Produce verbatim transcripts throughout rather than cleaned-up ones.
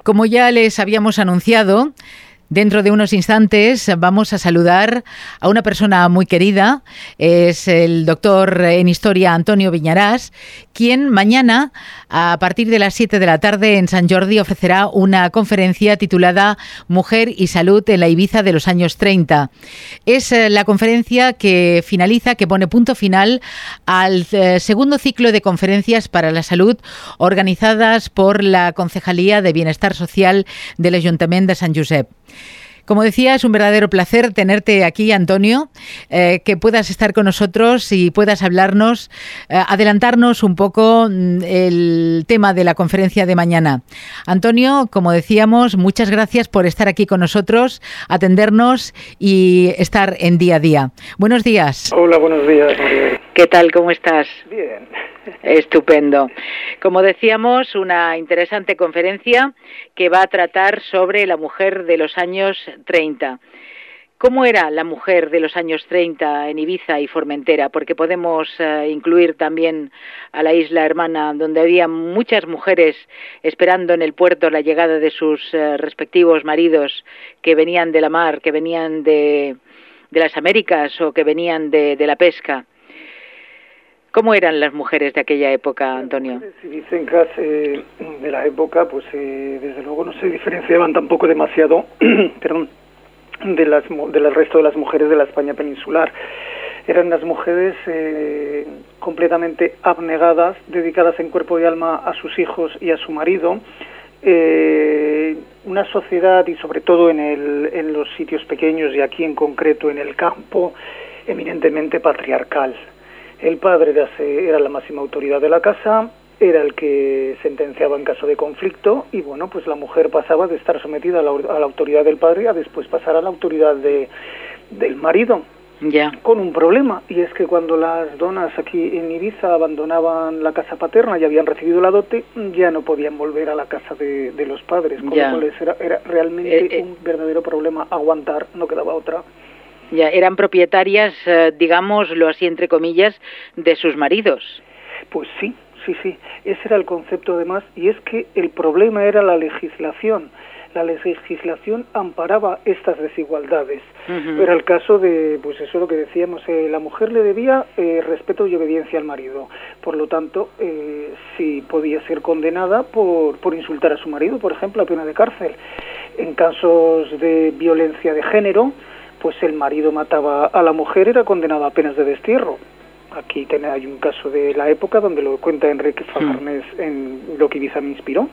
Como ya les habíamos anunciado, dentro de unos instantes vamos a saludar a una persona muy querida. Es el doctor en Historia Antonio Viñarás, quien mañana, a partir de las siete de la tarde en Sant Jordi, ofrecerá una conferencia titulada Mujer y Salud en la Ibiza de los años treinta. Es la conferencia que finaliza, que pone punto final al segundo ciclo de conferencias para la salud organizadas por la Concejalía de Bienestar Social del Ayuntamiento de Sant Josep. Como decía, es un verdadero placer tenerte aquí, Antonio, eh, que puedas estar con nosotros y puedas hablarnos, eh, adelantarnos un poco el tema de la conferencia de mañana. Antonio, como decíamos, muchas gracias por estar aquí con nosotros, atendernos y estar en día a día. Buenos días. Hola, buenos días, María. ¿Qué tal? ¿Cómo estás? Bien. Estupendo. Como decíamos, una interesante conferencia que va a tratar sobre la mujer de los años treinta. ¿Cómo era la mujer de los años treinta en Ibiza y Formentera? Porque podemos uh, incluir también a la isla hermana, donde había muchas mujeres esperando en el puerto la llegada de sus uh, respectivos maridos que venían de la mar, que venían de, de las Américas o que venían de, de la pesca. ¿Cómo eran las mujeres de aquella época, Antonio? Si dicen que eh, de la época, pues eh, desde luego no se diferenciaban tampoco demasiado, perdón, de las del resto de las mujeres de la España peninsular. Eran las mujeres eh, completamente abnegadas, dedicadas en cuerpo y alma a sus hijos y a su marido. Eh, una sociedad, y sobre todo en, el, en los sitios pequeños y aquí en concreto en el campo, eminentemente patriarcal. El padre era, era la máxima autoridad de la casa, era el que sentenciaba en caso de conflicto y bueno, pues la mujer pasaba de estar sometida a la, a la autoridad del padre a después pasar a la autoridad de, del marido. Ya. Con un problema, y es que cuando las donas aquí en Ibiza abandonaban la casa paterna y habían recibido la dote, ya no podían volver a la casa de, de los padres, con ya. lo cual era, era realmente eh, eh. un verdadero problema aguantar, no quedaba otra. Ya, eran propietarias, eh, digámoslo así entre comillas, de sus maridos. Pues sí, sí, sí, ese era el concepto además, y es que el problema era la legislación. La legislación amparaba estas desigualdades. Uh-huh. Era el caso de, pues eso es lo que decíamos, eh, la mujer le debía eh, respeto y obediencia al marido. Por lo tanto, eh, sí podía ser condenada por, por insultar a su marido, por ejemplo, a pena de cárcel. En casos de violencia de género, pues el marido mataba a la mujer, era condenado a penas de destierro. Aquí tiene, hay un caso de la época donde lo cuenta Enrique Fajarnés mm. en Lo que Ibiza me inspiró.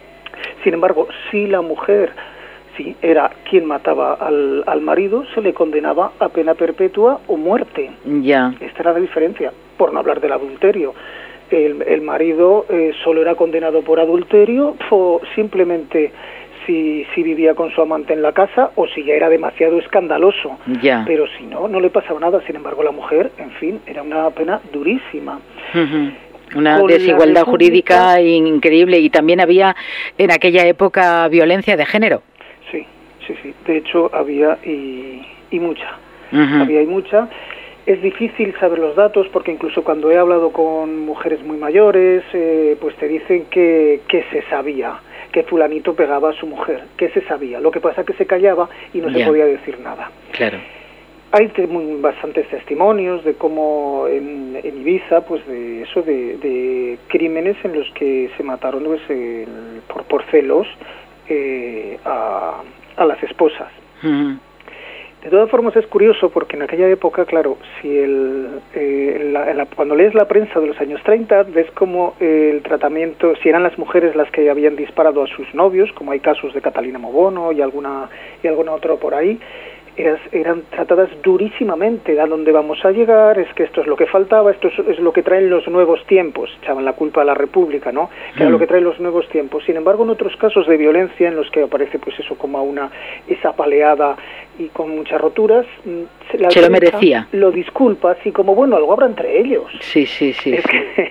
Sin embargo, si la mujer si era quien mataba al, al marido, se le condenaba a pena perpetua o muerte. Ya. Esta era la diferencia, por no hablar del adulterio. El, el marido eh, solo era condenado por adulterio o simplemente Si, si vivía con su amante en la casa o si ya era demasiado escandaloso. Ya. Pero si no, no le pasaba nada. Sin embargo, la mujer, en fin, era una pena durísima. Uh-huh. Una con desigualdad jurídica increíble, y también había en aquella época violencia de género. Sí, sí, sí. De hecho, había y, y mucha. Uh-huh. Había y mucha. Es difícil saber los datos porque incluso cuando he hablado con mujeres muy mayores, eh, pues te dicen que, que se sabía que fulanito pegaba a su mujer, que se sabía. Lo que pasa es que se callaba y no yeah. se podía decir nada. Claro. Hay te, bastantes testimonios de cómo en, en Ibiza, pues de eso, de, de crímenes en los que se mataron pues, el, por, por celos eh, a, a las esposas. Uh-huh. De todas formas es curioso porque en aquella época, claro, si el, eh, la, la, cuando lees la prensa de los años treinta, ves como eh, el tratamiento, si eran las mujeres las que habían disparado a sus novios, como hay casos de Catalina Mobono y alguna y alguna otra por ahí, eras, eran tratadas durísimamente. ¿A dónde vamos a llegar? Es que esto es lo que faltaba, esto es, es lo que traen los nuevos tiempos. Echaban la culpa a la República, ¿no? Que mm. era lo que traen los nuevos tiempos. Sin embargo, en otros casos de violencia, en los que aparece pues eso como a una esa paleada y con muchas roturas, la se lo merecía. Lo disculpa, así como, bueno, algo habrá entre ellos. Sí, sí, sí. Es sí. Que...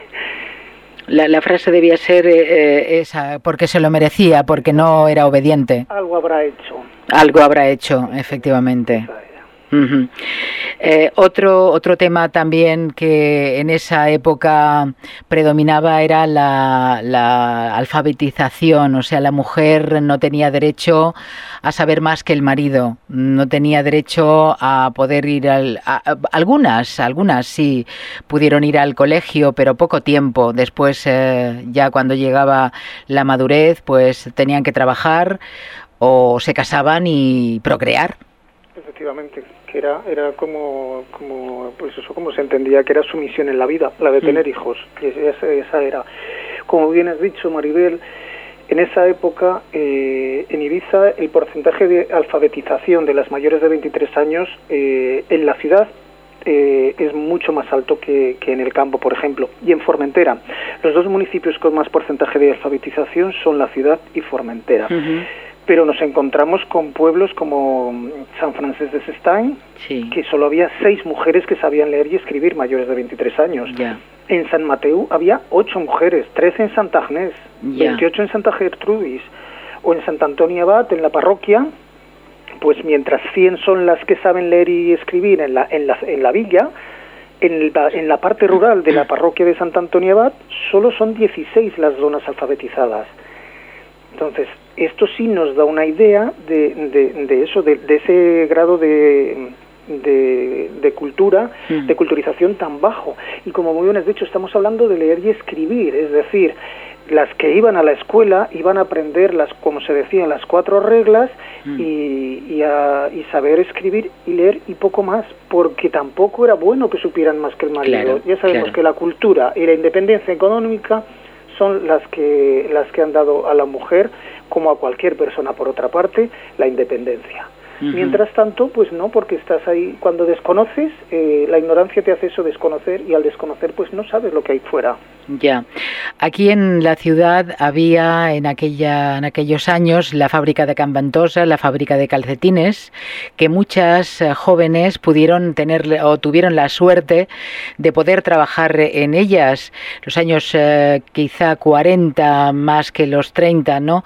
La, la frase debía ser eh, esa, porque se lo merecía, porque no era obediente. Algo habrá hecho. Algo habrá hecho, efectivamente. Uh-huh. Eh, otro, otro tema también que en esa época predominaba era la, la alfabetización, o sea, la mujer no tenía derecho a saber más que el marido, no tenía derecho a poder ir al... A, a, algunas, algunas sí pudieron ir al colegio, pero poco tiempo. Después, eh, ya cuando llegaba la madurez, pues tenían que trabajar o se casaban y procrear. Efectivamente, que era era como como pues eso como se entendía que era su misión en la vida, la de tener mm. hijos, y esa, esa era. Como bien has dicho, Maribel, en esa época eh, en Ibiza el porcentaje de alfabetización de las mayores de veintitrés años eh, en la ciudad eh, es mucho más alto que, que en el campo, por ejemplo, y en Formentera. Los dos municipios con más porcentaje de alfabetización son la ciudad y Formentera. Uh-huh. Pero nos encontramos con pueblos como San Francesc de Sestany, sí. que solo había seis mujeres que sabían leer y escribir mayores de veintitrés años. Yeah. En San Mateu había ocho mujeres, trece en Santa Agnés, yeah. veintiocho en Santa Gertrudis, o en Sant Antoni Abat, en la parroquia, pues mientras cien son las que saben leer y escribir en la, en la, en la villa, en la, en la parte rural de la parroquia de Sant Antoni Abat, solo son dieciséis las zonas alfabetizadas. Entonces, esto sí nos da una idea de, de, de eso, de, de ese grado de, de, de cultura, mm. de culturización tan bajo. Y como muy bien has dicho, estamos hablando de leer y escribir, es decir, las que iban a la escuela iban a aprender, las, como se decía, las cuatro reglas mm. y, y, a, y saber escribir y leer y poco más, porque tampoco era bueno que supieran más que el marido. Claro, ya sabemos claro. que la cultura y la independencia económica son las que las que han dado a la mujer, como a cualquier persona por otra parte, la independencia. Uh-huh. Mientras tanto, pues no, porque estás ahí, cuando desconoces, eh, la ignorancia te hace eso, desconocer, y al desconocer pues no sabes lo que hay fuera. Ya. Aquí en la ciudad había en aquella en aquellos años la fábrica de Can Ventosa, la fábrica de calcetines, que muchas eh, jóvenes pudieron tener o tuvieron la suerte de poder trabajar en ellas. Los años eh, quizá cuarenta más que los treinta, ¿no?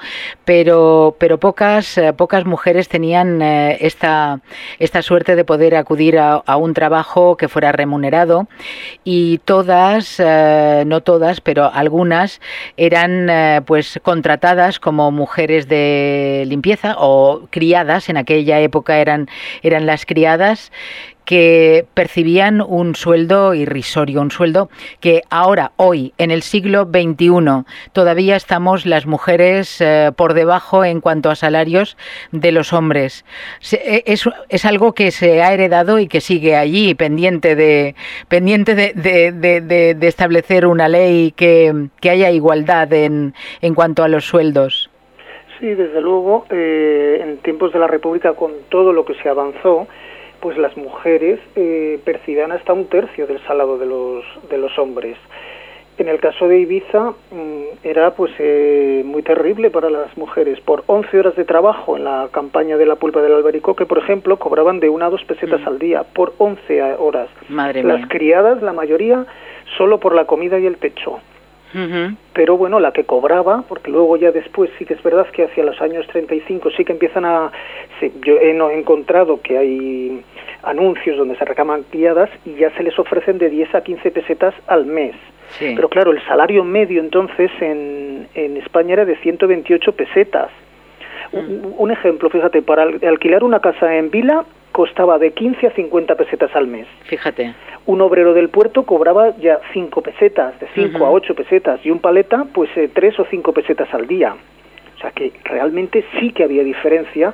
Pero pero pocas eh, pocas mujeres tenían eh, esta esta suerte de poder acudir a, a un trabajo que fuera remunerado, y todas eh, no todas, pero algunas eran eh, pues contratadas como mujeres de limpieza o criadas. En aquella época eran, eran las criadas, que percibían un sueldo irrisorio, un sueldo que ahora, hoy, en el siglo veintiuno, todavía estamos las mujeres eh, por debajo en cuanto a salarios de los hombres. Es, es algo que se ha heredado y que sigue allí, pendiente de pendiente de, de, de, de, de establecer una ley que, que haya igualdad en, en cuanto a los sueldos. Sí, desde luego, eh, en tiempos de la República, con todo lo que se avanzó, pues las mujeres eh, percibían hasta un tercio del salario de los de los hombres. En el caso de Ibiza mmm, era pues eh, muy terrible para las mujeres. Por once horas de trabajo en la campaña de la pulpa del albaricoque, por ejemplo, cobraban de una a dos pesetas mm. al día, por once horas. Madre las mía. Criadas, la mayoría, solo por la comida y el techo. Uh-huh. Pero bueno, la que cobraba, porque luego ya después sí que es verdad que hacia los años treinta y cinco sí que empiezan a... Sí, yo he no, encontrado que hay anuncios donde se reclaman criadas y ya se les ofrecen de diez a quince pesetas al mes. Sí. Pero claro, el salario medio entonces en, en España era de ciento veintiocho pesetas. Uh-huh. Un, un ejemplo, fíjate, para alquilar una casa en Vila costaba de quince a cincuenta pesetas al mes. Fíjate. Un obrero del puerto cobraba ya cinco pesetas, de cinco uh-huh. a ocho pesetas, y un paleta, pues eh, tres o cinco pesetas al día. O sea que realmente sí que había diferencia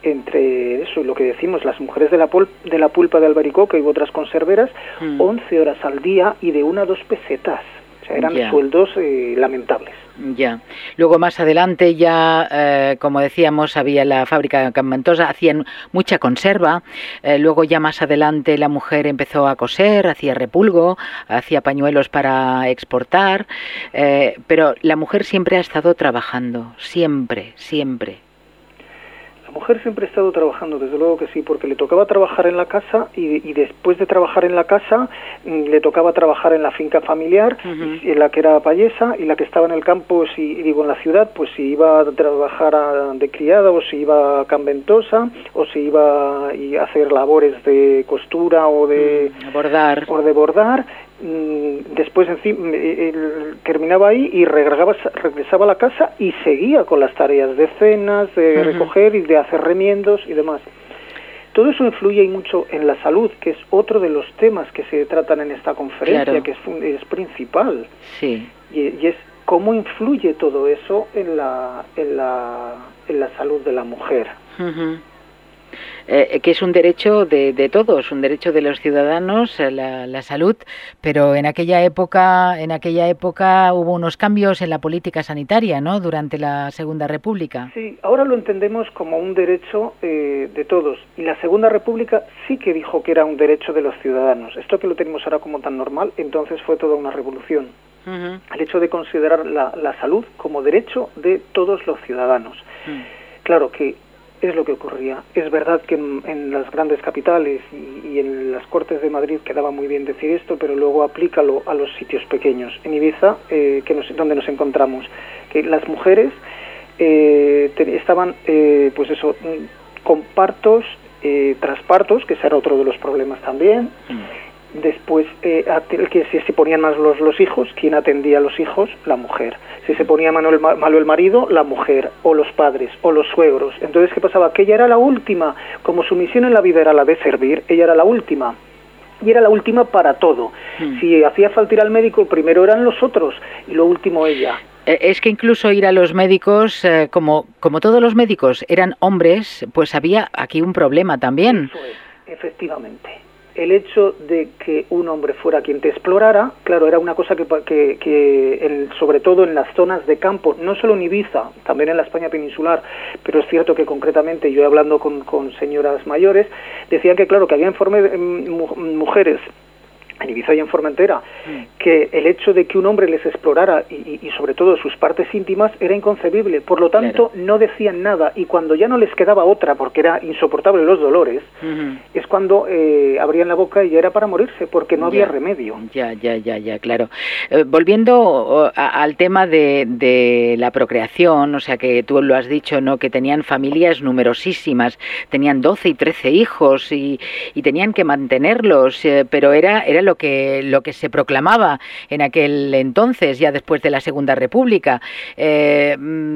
entre eso y lo que decimos, las mujeres de la, pul- de la pulpa de albaricoque y otras conserveras, uh-huh. once horas al día y de una a dos pesetas. O sea, eran yeah. sueldos eh, lamentables. Ya. Luego más adelante ya, eh, como decíamos, había la fábrica de Can Ventosa, hacían mucha conserva. Eh, luego ya más adelante la mujer empezó a coser, hacía repulgo, hacía pañuelos para exportar. Eh, pero la mujer siempre ha estado trabajando, siempre, siempre. La La mujer siempre ha estado trabajando, desde luego que sí, porque le tocaba trabajar en la casa y, y después de trabajar en la casa le tocaba trabajar en la finca familiar, uh-huh. y, y la que era payesa, y la que estaba en el campo, si digo en la ciudad, pues si iba a trabajar a, de criada, o si iba a cambentosa, o si iba a hacer labores de costura o de uh, bordar. O de bordar. Después encima, él terminaba ahí y regresaba, regresaba a la casa y seguía con las tareas de cenas, de uh-huh. recoger y de hacer remiendos y demás. Todo eso influye mucho en la salud, que es otro de los temas que se tratan en esta conferencia, claro. que es, es principal. Sí. Y, y es cómo influye todo eso en la, en la, en la salud de la mujer. Uh-huh. Eh, que es un derecho de, de todos, un derecho de los ciudadanos, la, la salud, pero en aquella época, en aquella época hubo unos cambios en la política sanitaria, ¿no? Durante la Segunda República. Sí, ahora lo entendemos como un derecho eh, de todos, y la Segunda República sí que dijo que era un derecho de los ciudadanos. Esto que lo tenemos ahora como tan normal, entonces fue toda una revolución. Uh-huh. El hecho de considerar la, la salud como derecho de todos los ciudadanos. Uh-huh. Claro que es lo que ocurría. Es verdad que en, en las grandes capitales y, y en las Cortes de Madrid quedaba muy bien decir esto, pero luego aplícalo a los sitios pequeños. En Ibiza, eh, que nos, donde nos encontramos, que las mujeres eh, te, estaban, eh, pues eso, con partos, eh, traspartos, que ese era otro de los problemas también. Mm. Después, eh, que si se ponían más los, los hijos, ¿quién atendía a los hijos? La mujer. Si se ponía malo el, malo el marido, la mujer, o los padres, o los suegros. Entonces, ¿qué pasaba? Que ella era la última. Como su misión en la vida era la de servir, ella era la última. Y era la última para todo. Mm. Si hacía falta ir al médico, primero eran los otros, y lo último ella. Es que incluso ir a los médicos, eh, como, como todos los médicos eran hombres, pues había aquí un problema también. Eso es, efectivamente. El hecho de que un hombre fuera quien te explorara, claro, era una cosa que, que, que el, sobre todo en las zonas de campo, no solo en Ibiza, también en la España peninsular, pero es cierto que concretamente yo hablando con, con señoras mayores, decían que claro, que había informe, mujeres en Ibiza y en Formentera, mm. que el hecho de que un hombre les explorara y, y sobre todo sus partes íntimas era inconcebible, por lo tanto claro. no decían nada, y cuando ya no les quedaba otra porque era insoportable los dolores, uh-huh. es cuando eh, abrían la boca y ya era para morirse, porque no había ya, remedio. Ya, ya, ya, ya, claro. Eh, volviendo a, al tema de, de la procreación, o sea que tú lo has dicho, ¿no? Que tenían familias numerosísimas, tenían doce y trece hijos y, y tenían que mantenerlos, eh, pero era, era lo Lo que, lo que se proclamaba en aquel entonces, ya después de la Segunda República. Eh,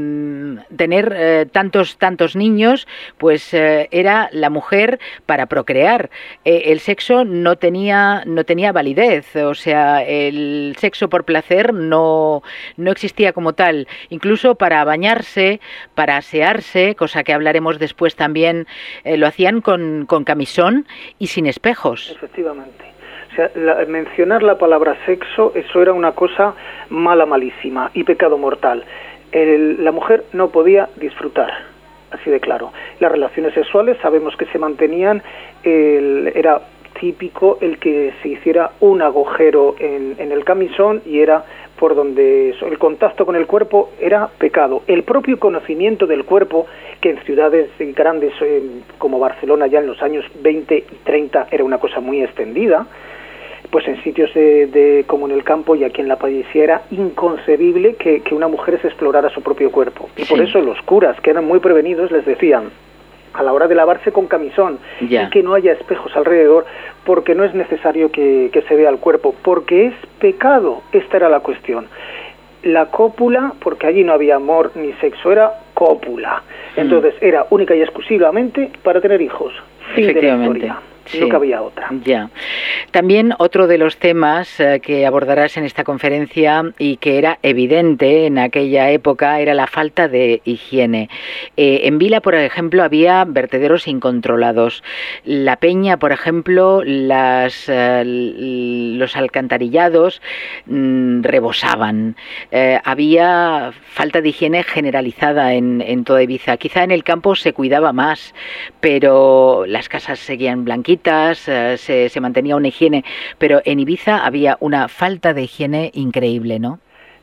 tener eh, tantos, tantos niños, pues eh, era la mujer para procrear. Eh, el sexo no tenía, no tenía validez, o sea, el sexo por placer no, no existía como tal. Incluso para bañarse, para asearse, cosa que hablaremos después también, eh, lo hacían con, con camisón y sin espejos. Efectivamente. O sea, la, mencionar la palabra sexo, eso era una cosa mala, malísima y pecado mortal. El, la mujer no podía disfrutar, así de claro. Las relaciones sexuales sabemos que se mantenían, el, era típico el que se hiciera un agujero en, en el camisón y era por donde el contacto con el cuerpo era pecado. El propio conocimiento del cuerpo, que en ciudades grandes eh, como Barcelona ya en los años veinte y treinta era una cosa muy extendida, pues en sitios de, de, como en el campo y aquí en la payesía era inconcebible que, que una mujer se explorara su propio cuerpo. Y sí. por eso los curas, que eran muy prevenidos, les decían a la hora de lavarse con camisón ya. y que no haya espejos alrededor, porque no es necesario que, que se vea el cuerpo, porque es pecado. Esta era la cuestión. La cópula, porque allí no había amor ni sexo, era cópula. Entonces mm. era única y exclusivamente para tener hijos. Fin de la historia. Sí, no cabía otra. Ya. También otro de los temas eh, que abordarás en esta conferencia y que era evidente en aquella época era la falta de higiene. Eh, en Vila, por ejemplo, había vertederos incontrolados. La Peña, por ejemplo, las, eh, los alcantarillados mmm, rebosaban. Eh, había falta de higiene generalizada en, en toda Ibiza. Quizá en el campo se cuidaba más, pero las casas seguían blanquitas. Se, se mantenía una higiene, pero en Ibiza había una falta de higiene increíble, ¿no?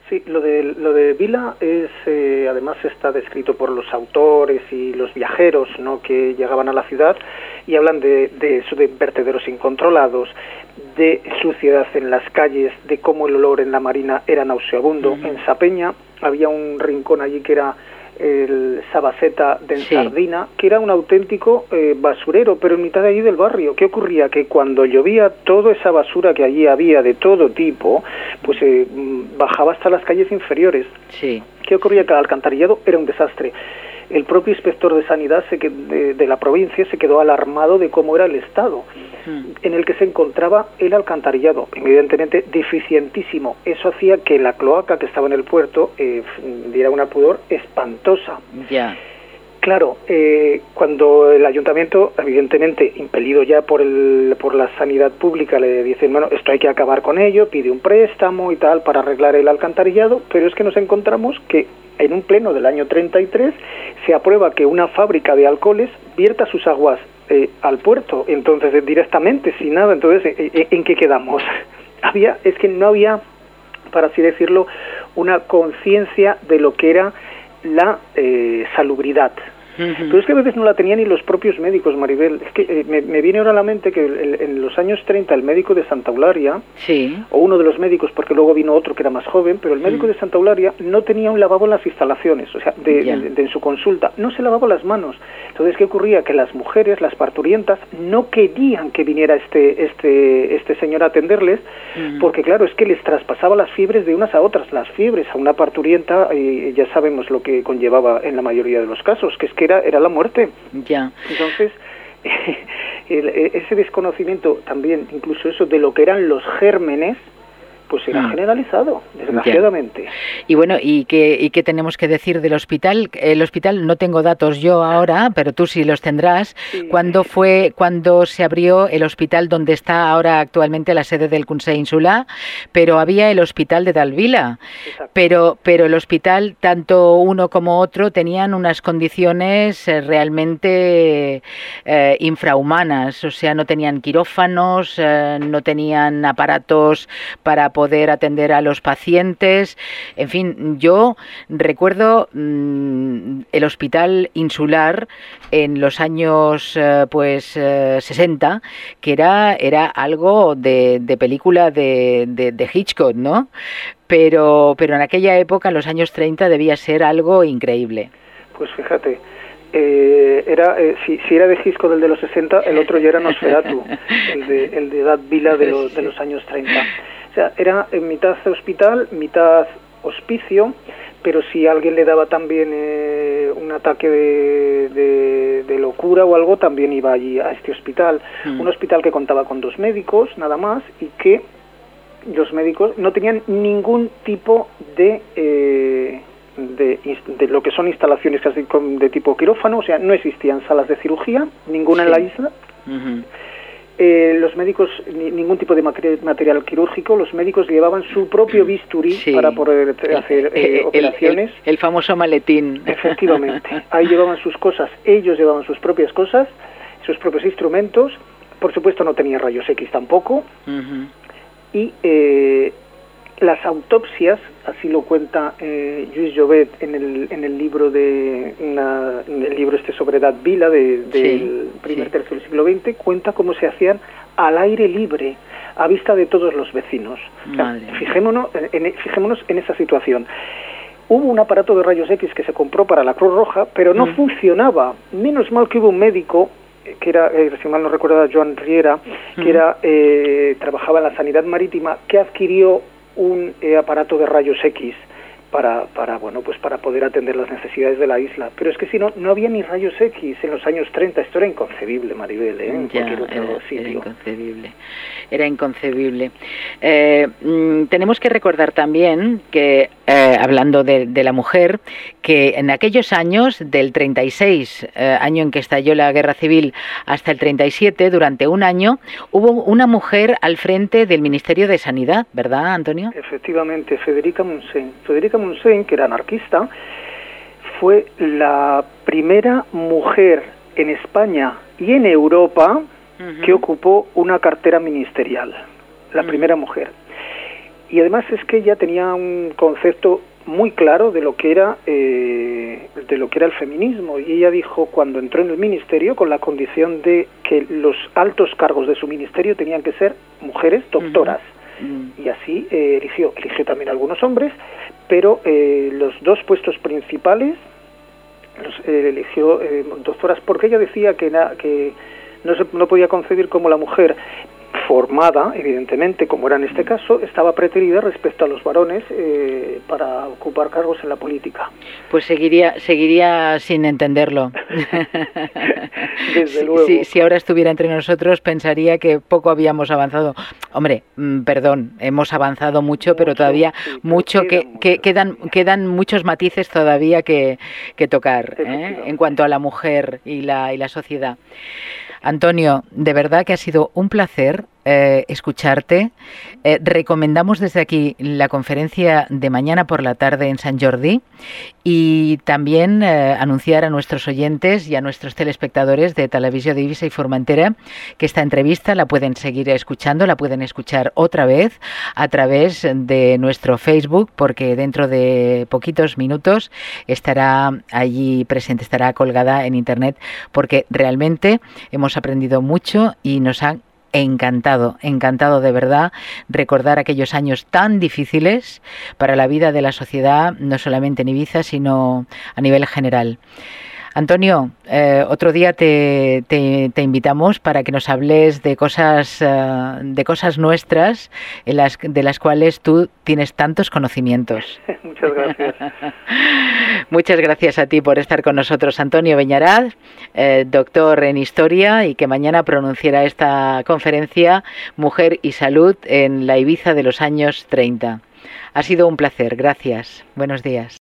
Sí, lo de, lo de Vila es, eh, además está descrito por los autores y los viajeros, ¿no?, que llegaban a la ciudad y hablan de, de eso, de vertederos incontrolados, de suciedad en las calles, de cómo el olor en la marina era nauseabundo. Uh-huh. En Sapeña había un rincón allí que era el Sabaseta de Ensardina, sí, que era un auténtico eh, basurero, pero en mitad de allí del barrio. ¿Qué ocurría? Que cuando llovía, toda esa basura que allí había de todo tipo, pues eh, bajaba hasta las calles inferiores. Sí. ¿Qué ocurría? Que el alcantarillado era un desastre. El propio inspector de sanidad se qued- de, de la provincia se quedó alarmado de cómo era el estado mm. en el que se encontraba el alcantarillado, evidentemente deficientísimo. Eso hacía que la cloaca que estaba en el puerto eh, diera una pudor espantosa. Ya. Yeah. Claro, eh, cuando el ayuntamiento, evidentemente impelido ya por el por la sanidad pública, le dicen, bueno, esto hay que acabar con ello, pide un préstamo y tal para arreglar el alcantarillado, pero es que nos encontramos que en un pleno del año treinta y tres se aprueba que una fábrica de alcoholes vierta sus aguas eh, al puerto, entonces directamente, sin nada. Entonces, ¿en, en qué quedamos? había Es que no había, para así decirlo, una conciencia de lo que era la eh, salubridad. Uh-huh. Pero es que a veces no la tenían ni los propios médicos, Maribel. Es que eh, me, me viene ahora a la mente que el, el, en los años treinta el médico de Santa Eulalia, sí, o uno de los médicos, porque luego vino otro que era más joven, pero el médico uh-huh. de Santa Eulalia no tenía un lavabo en las instalaciones, o sea, de, yeah. de, de, en su consulta, no se lavaba las manos. Entonces, ¿qué ocurría? Que las mujeres, las parturientas, no querían que viniera este este este señor a atenderles, uh-huh. porque claro, es que les traspasaba las fiebres de unas a otras. Las fiebres a una parturienta, eh, ya sabemos lo que conllevaba en la mayoría de los casos, que es que era, era la muerte. Ya. Yeah. Entonces, el, ese desconocimiento también, incluso eso de lo que eran los gérmenes, pues era mm. generalizado, desgraciadamente. Ya. Y bueno, ¿y qué, ¿y qué tenemos que decir del hospital? El hospital, no tengo datos yo ahora, pero tú sí los tendrás. Sí. ¿Cuándo fue, cuándo se abrió el hospital donde está ahora actualmente la sede del Consell Insular? Pero había el hospital de Dalvila. Pero, pero el hospital, tanto uno como otro, tenían unas condiciones eh, realmente eh, infrahumanas. O sea, no tenían quirófanos, eh, no tenían aparatos para poder poder atender a los pacientes. En fin, yo recuerdo mmm, el hospital insular en los años eh, pues eh, sesenta, que era era algo de, de película de, de, de Hitchcock, ¿no? Pero, pero en aquella época, en los años treinta, debía ser algo increíble. Pues fíjate, Eh, era eh, si, si era de Hitchcock del de los sesenta, el otro ya era Nosferatu, el de, el de Edad Vila de, lo, de los años treinta. O sea, era en mitad hospital, mitad hospicio, pero si alguien le daba también eh, un ataque de, de, de locura o algo, también iba allí a este hospital. Mm. Un hospital que contaba con dos médicos, nada más, y que los médicos no tenían ningún tipo de... Eh, De, de lo que son instalaciones casi de tipo quirófano, o sea, no existían salas de cirugía, ninguna sí. en la isla. Uh-huh. Eh, los médicos, ni, ningún tipo de material, material quirúrgico, los médicos llevaban su propio bisturí sí. para poder hacer eh, el, operaciones. El, el, el famoso maletín. Efectivamente, ahí llevaban sus cosas, ellos llevaban sus propias cosas, sus propios instrumentos, por supuesto no tenía rayos X tampoco, uh-huh. y eh, las autopsias, así lo cuenta eh, Lluís Llobet en el en el libro de una, en el libro este sobre Edad Vila de, del sí, primer sí. tercio del siglo veinte, cuenta cómo se hacían al aire libre, a vista de todos los vecinos. O sea, fijémonos, en, fijémonos en esa situación. Hubo un aparato de rayos X que se compró para la Cruz Roja, pero no mm. funcionaba. Menos mal que hubo un médico que era, eh, si mal no recuerdo, Joan Riera, que mm. era eh, trabajaba en la sanidad marítima, que adquirió un eh, aparato de rayos X para para bueno pues para poder atender las necesidades de la isla. Pero es que si no, no había ni rayos X en los años treinta. Esto era inconcebible, Maribel, ¿eh? En ya, cualquier otro era, sitio. Era inconcebible. Era inconcebible. Eh, mm, tenemos que recordar también que, eh, hablando de, de la mujer, que en aquellos años, del treinta y seis, eh, año en que estalló la Guerra Civil, hasta el treinta y siete, durante un año, hubo una mujer al frente del Ministerio de Sanidad, ¿verdad, Antonio? Efectivamente, Federica Montseny. Federica Montseny, que era anarquista, fue la primera mujer en España y en Europa uh-huh. que ocupó una cartera ministerial, la uh-huh. primera mujer. Y además es que ella tenía un concepto muy claro de lo que era eh, de lo que era el feminismo, y ella dijo cuando entró en el ministerio, con la condición de que los altos cargos de su ministerio tenían que ser mujeres doctoras. Uh-huh. Y así eh, eligió eligió también algunos hombres, pero eh, los dos puestos principales los eh, eligió eh, doctoras, porque ella decía que, na, que no se no podía concebir como la mujer formada, evidentemente, como era en este caso, estaba preterida respecto a los varones eh, para ocupar cargos en la política. Pues seguiría seguiría sin entenderlo. Desde luego. Si, si, si ahora estuviera entre nosotros, pensaría que poco habíamos avanzado. Hombre, mmm, perdón, hemos avanzado mucho, mucho pero todavía sí, pero mucho, que, mucho que quedan quedan muchos matices todavía que, que tocar ¿eh? En cuanto a la mujer y la, y la sociedad. Antonio, de verdad que ha sido un placer eh, escucharte. Eh, recomendamos desde aquí la conferencia de mañana por la tarde en Sant Jordi y también eh, anunciar a nuestros oyentes y a nuestros telespectadores de Televisió d'Eivissa y Formentera que esta entrevista la pueden seguir escuchando, la pueden escuchar otra vez a través de nuestro Facebook, porque dentro de poquitos minutos estará allí presente, estará colgada en internet, porque realmente hemos aprendido mucho y nos han encantado, encantado de verdad recordar aquellos años tan difíciles para la vida de la sociedad, no solamente en Ibiza, sino a nivel general. Antonio, eh, otro día te, te, te invitamos para que nos hables de cosas, uh, de cosas nuestras en las, de las cuales tú tienes tantos conocimientos. Muchas gracias. Muchas gracias a ti por estar con nosotros, Antonio Beñaraz, eh, doctor en Historia, y que mañana pronunciará esta conferencia Mujer y Salud en la Ibiza de los años treinta. Ha sido un placer, gracias. Buenos días.